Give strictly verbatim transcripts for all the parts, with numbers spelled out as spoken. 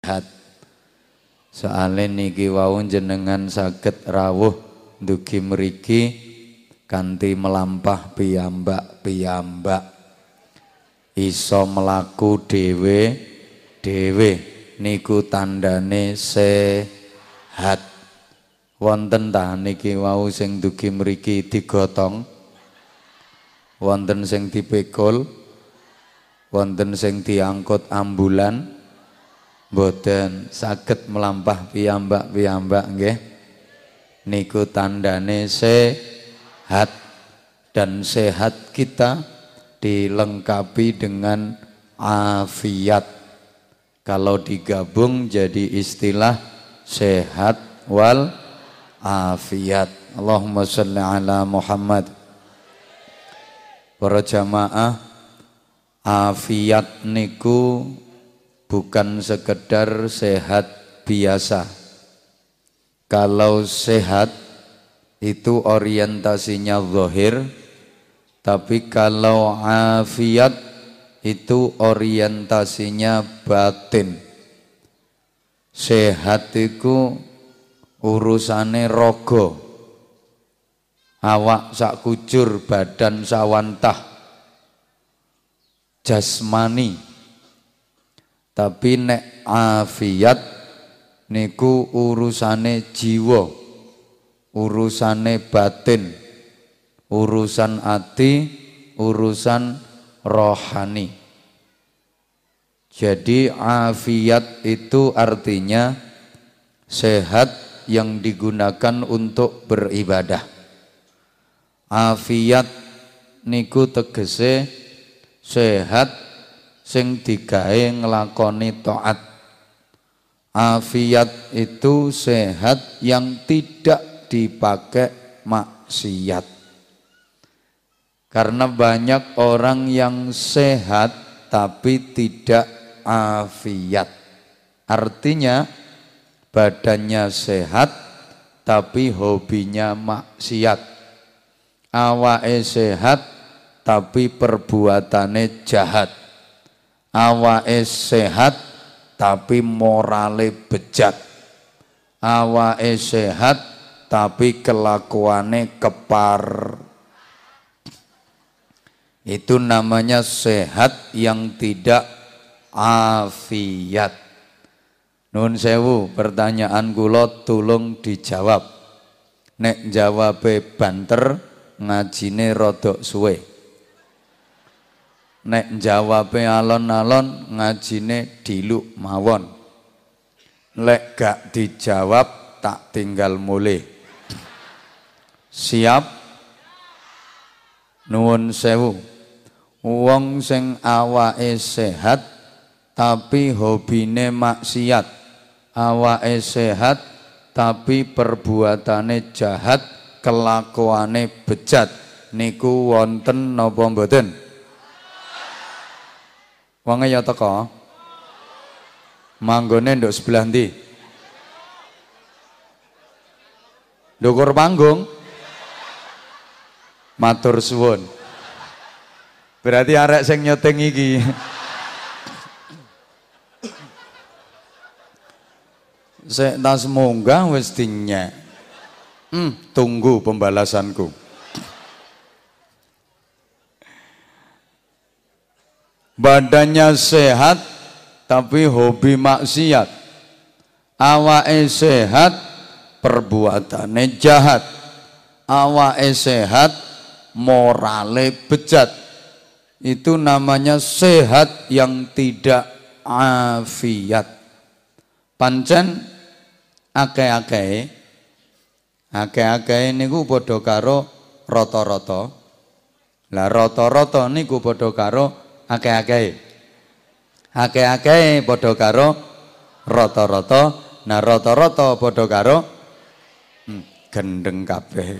sehat. Soale niki wau jenengan saged rawuh dugi mriki kanthi melampah piyambak-piyambak. Iso melaku dhewe-dhewe niku tandane sehat. Wonten ta niki wau sing dugi mriki digotong? Wonten sing dipikul? Wonten sing diangkut ambulan? Mboten saged melampah piyambak-piyambak nggih. Niku tandane sehat, dan sehat kita dilengkapi dengan afiat. Kalau digabung jadi istilah sehat wal afiat. Allahumma sholli ala Muhammad. Para jamaah, afiat niku bukan sekedar sehat biasa. Kalau sehat itu orientasinya zahir, tapi kalau afiat itu orientasinya batin. Sehat itu urusane rogo, awak sak kujur, badan sawantah, jasmani. Tapi nek afiat niku urusane jiwa, urusane batin, urusan ati, urusan rohani. Jadi afiat itu artinya sehat yang digunakan untuk beribadah. Afiat niku tegese sehat sing digawe nglakoni taat. Afiat itu sehat yang tidak dipakai maksiat. Karena banyak orang yang sehat tapi tidak afiat. Artinya badannya sehat tapi hobinya maksiat. Awake sehat tapi perbuatane jahat. Awake sehat tapi morale bejat. Awake sehat tapi kelakuane kepar. Itu namanya sehat yang tidak afiat. Nun sewu, pertanyaan kula tulung dijawab. Nek jawabe banter, ngajine rodok suwe. Nek jawabe alon-alon, ngajine diluk mawon. Lek gak dijawab, tak tinggal mulih. Siap? Nuwun sewu. Wong sing awake sehat tapi hobine maksiat, awake sehat tapi perbuatane jahat, kelakuane bejat, niku wonten napa mboten? Wonge ya teko. Manggone nduk sebelah ndi? Ndukur panggung. Matur suwun. Berarti arek sing nyoteng iki. Sek tas munggah wis dinyek. Hmm, tunggu pembalasanku. Badannya sehat tapi hobi maksiat. Awake sehat perbuatane jahat. Awake sehat morale bejat. Itu namanya sehat yang tidak afiat. Pancen akeh-akeh akeh-akeh niku padha karo rata-rata. Lah rata-rata niku padha karo akeh-akeh. Akeh-akeh padha karo rata-rata. Nah rata-rata padha karo hmm, gendeng kabeh.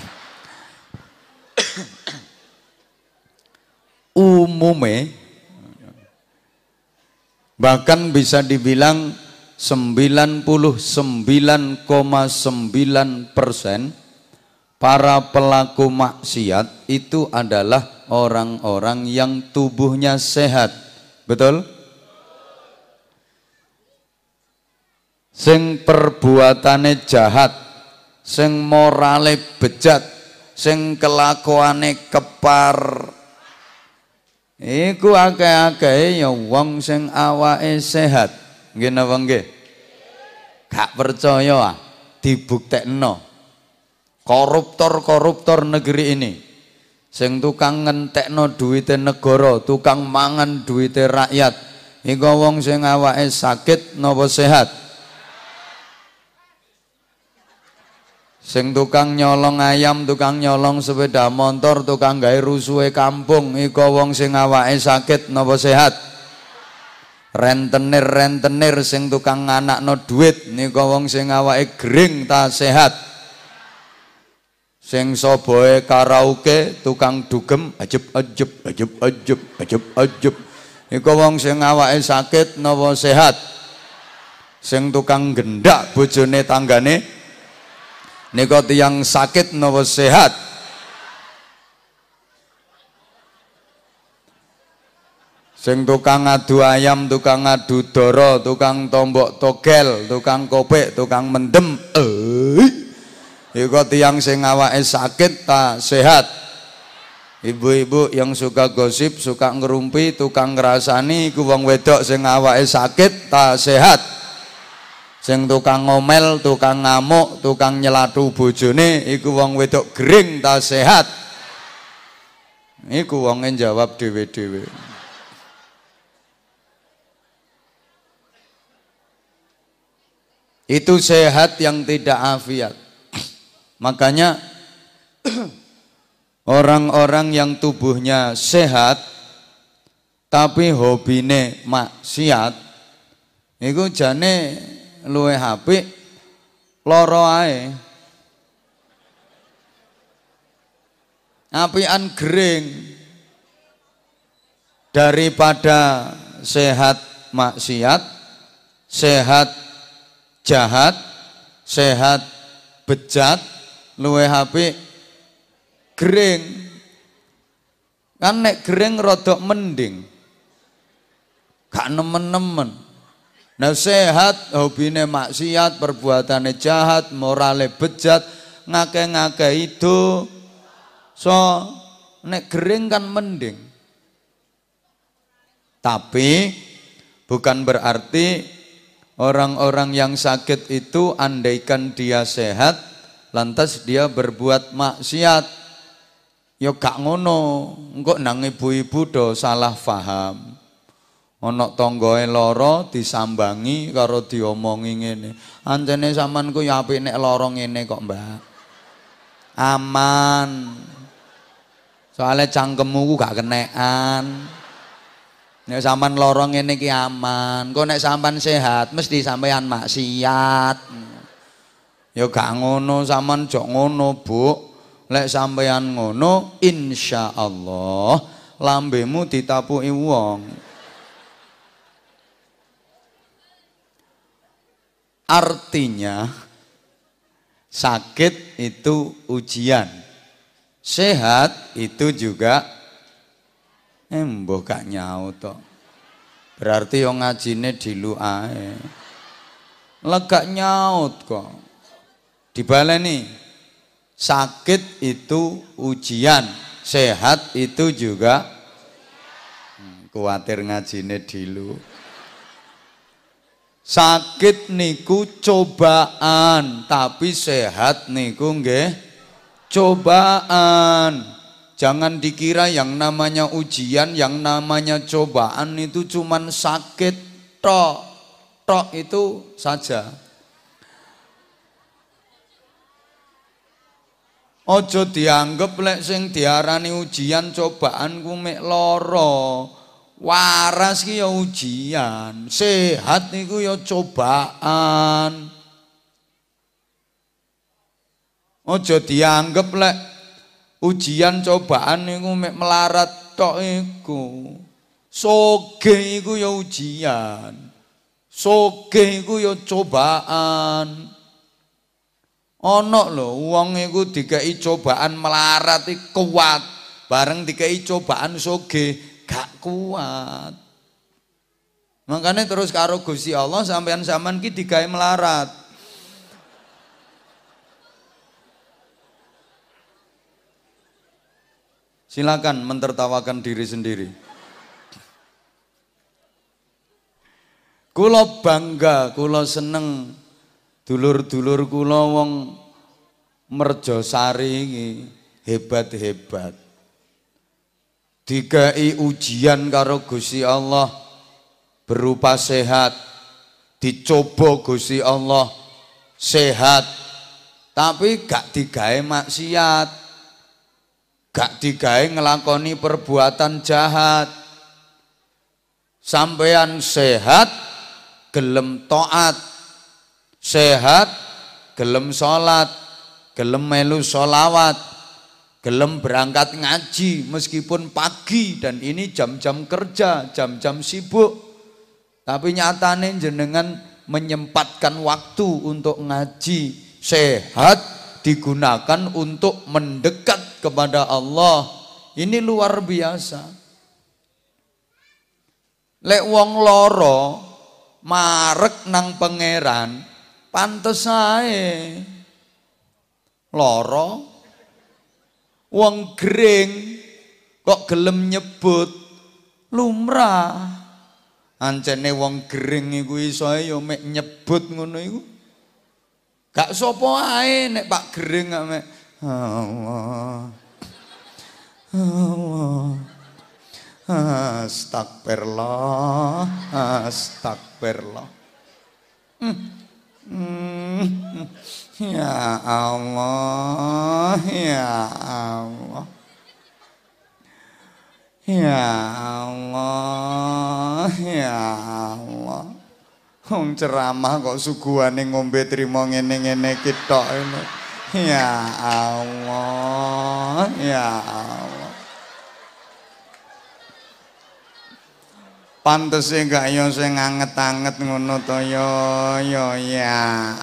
Umume bahkan bisa dibilang sembilan puluh sembilan koma sembilan persen para pelaku maksiat itu adalah orang-orang yang tubuhnya sehat. Betul? sing perbuatane jahat, sing morale bejat, sing kelakuane kepar. Iku akeh-akeh ya wong sing awake sehat. Nggih napa nggih? Gak percaya ah, dibuktekno. Koruptor-koruptor negeri ini sing tukang ngentekno duwite negara, tukang mangan duwite rakyat. Iku wong sing awake sakit napa sehat? Sing tukang nyolong ayam, tukang nyolong sepeda motor, tukang gawe rusuhe kampung, iku wong sing awake sakit napa sehat? Rentenir-rentenir sing tukang nganakno duit niku wong sing awake gering ta sehat? Sing soboe karaoke, tukang dugem ajeb-ajeb ajeb-ajeb ajeb-ajeb, iku wong sing awake sakit napa sehat? Sing tukang gendak bojone tanggane niku tiyang sakit napa sehat? Sing tukang ngadu ayam, tukang ngadu doro, tukang tombok togel, tukang kopek, tukang mendem, eh, iku tiyang sing awake sakit ta sehat? Ibu-ibu yang suka gosip, suka ngerumpi, tukang ngrasani, iku wong wedok sing awake sakit ta sehat? Sing tukang ngomel, tukang ngamuk, tukang nyelatu bojone, iku wong wedok gering ta sehat? Iku wonge jawab dhewe-dhewe. Itu sehat yang tidak afiat. Makanya orang-orang yang tubuhnya sehat tapi hobine maksiat, iku jane luwih apik lara ae. Apian gering daripada sehat maksiat, sehat jahat, sehat bejat, luwih apik gering. Kan nek gering rodok mending, gak nemen-nemen. Nah sehat, hobine maksiat, perbuatane jahat, morale bejat, ngake-ngake itu, so nek gering kan mending. Tapi bukan berarti orang-orang yang sakit itu andaikan dia sehat, lantas dia berbuat maksiat. Ya gak ngono, engko nang ibu-ibu do salah paham. Ana tanggae lara disambangi karo diomongi ngene. Ancene sampean ku ya apik nek lara ngene kok, Mbak. Aman. Soale cangkemmu ku gak kenekan. Nek sampean lara ngene iki aman. Kok nek sampean sehat mesti sampean maksiat. Ya gak ngono, sampean jok ngono, Bu. Lek sampean ngono, insyaallah lambemu ditapuki wong. Artinya sakit itu ujian, sehat itu juga emboh gak nyaut toh. Berarti yang ngajine dilu ae. Lega nyaut kok. Dibaleni, sakit itu ujian, sehat itu juga hmm, kuatir ngajine dilu. Sakit niku cobaan, tapi sehat niku nggih cobaan. Jangan dikira yang namanya ujian, yang namanya cobaan itu cuman sakit tok. Tok itu saja. Ojo dianggap lek sing diarani ujian cobaan ku mek lara. Waras ki ya ujian, sehat niku ya cobaan. Ojo dianggap lek ujian cobaan niku mek melarat tok iku. Sogeh iku ya ujian. Sogeh iku ya cobaan. Ana lho wong iku dikei cobaan melarat iki kuat, bareng dikei cobaan sogeh gak kuat. Makanya terus karo Gusti Allah sampean zaman ki digawe melarat. Silakan mentertawakan diri sendiri. Kula bangga, kula seneng dulur-dulur kula wong Merjosari iki hebat-hebat. Dikai ujian karo Gusti Allah berupa sehat, dicoba Gusti Allah sehat, tapi gak digawe maksiat, gak digawe ngelakoni perbuatan jahat. Sampean sehat gelem taat, sehat gelem sholat, gelem melu sholawat, gelem berangkat ngaji meskipun pagi dan ini jam-jam kerja, jam-jam sibuk. Tapi nyatane jenengan menyempatkan waktu untuk ngaji, sehat digunakan untuk mendekat kepada Allah. Ini luar biasa. Lek wong loro marek nang pangeran, pantes ae. Loro wong gering kok gelem nyebut lumrah. Ancene wong gering iku iso ya mek nyebut ngono iku. Gak sapa ae nek Pak Gering gak mek Allah. Allah. Astagfirullah, astagfirullah. Hmm. Hmm. Ya Allah, ya Allah. Ya Allah, ya Allah. Wong ceramah kok suguhane ngombe trimo ngene-ngene iki tok. Ya Allah, ya Allah. Pantese gak yo sing anget-anget ngono to yo yo ya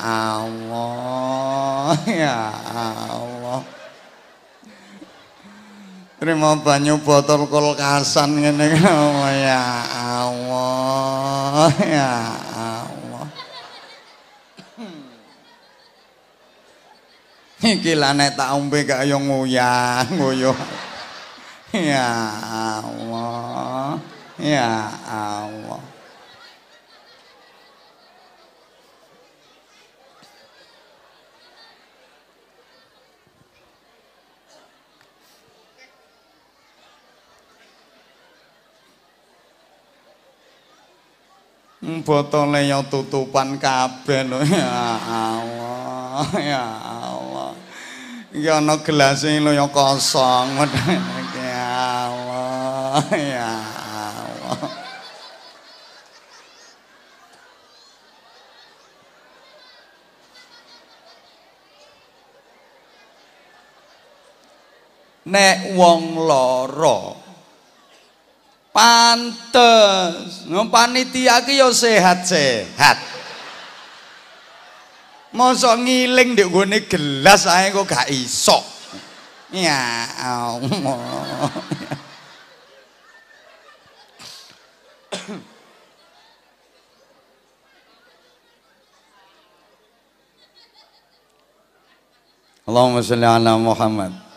Allah, ya Allah. Terima banyu botol kulkasan ngene oh, ya Allah, ya Allah. Iki lah nek tak ombe gak yo nguyah, nguyuh. Ya Allah. Ya Allah. Botole yo tutupan kabeh lho ya Allah. Ya Allah. Iki ana gelase lho yo kosong. Ya Allah. Ya nek wong lara pantes ngom panitia ki yo sehat-sehat. Mosok ngiling ndek gone gelas ae kok gak iso. Ya Allah. Allahumma sholli ala Muhammad.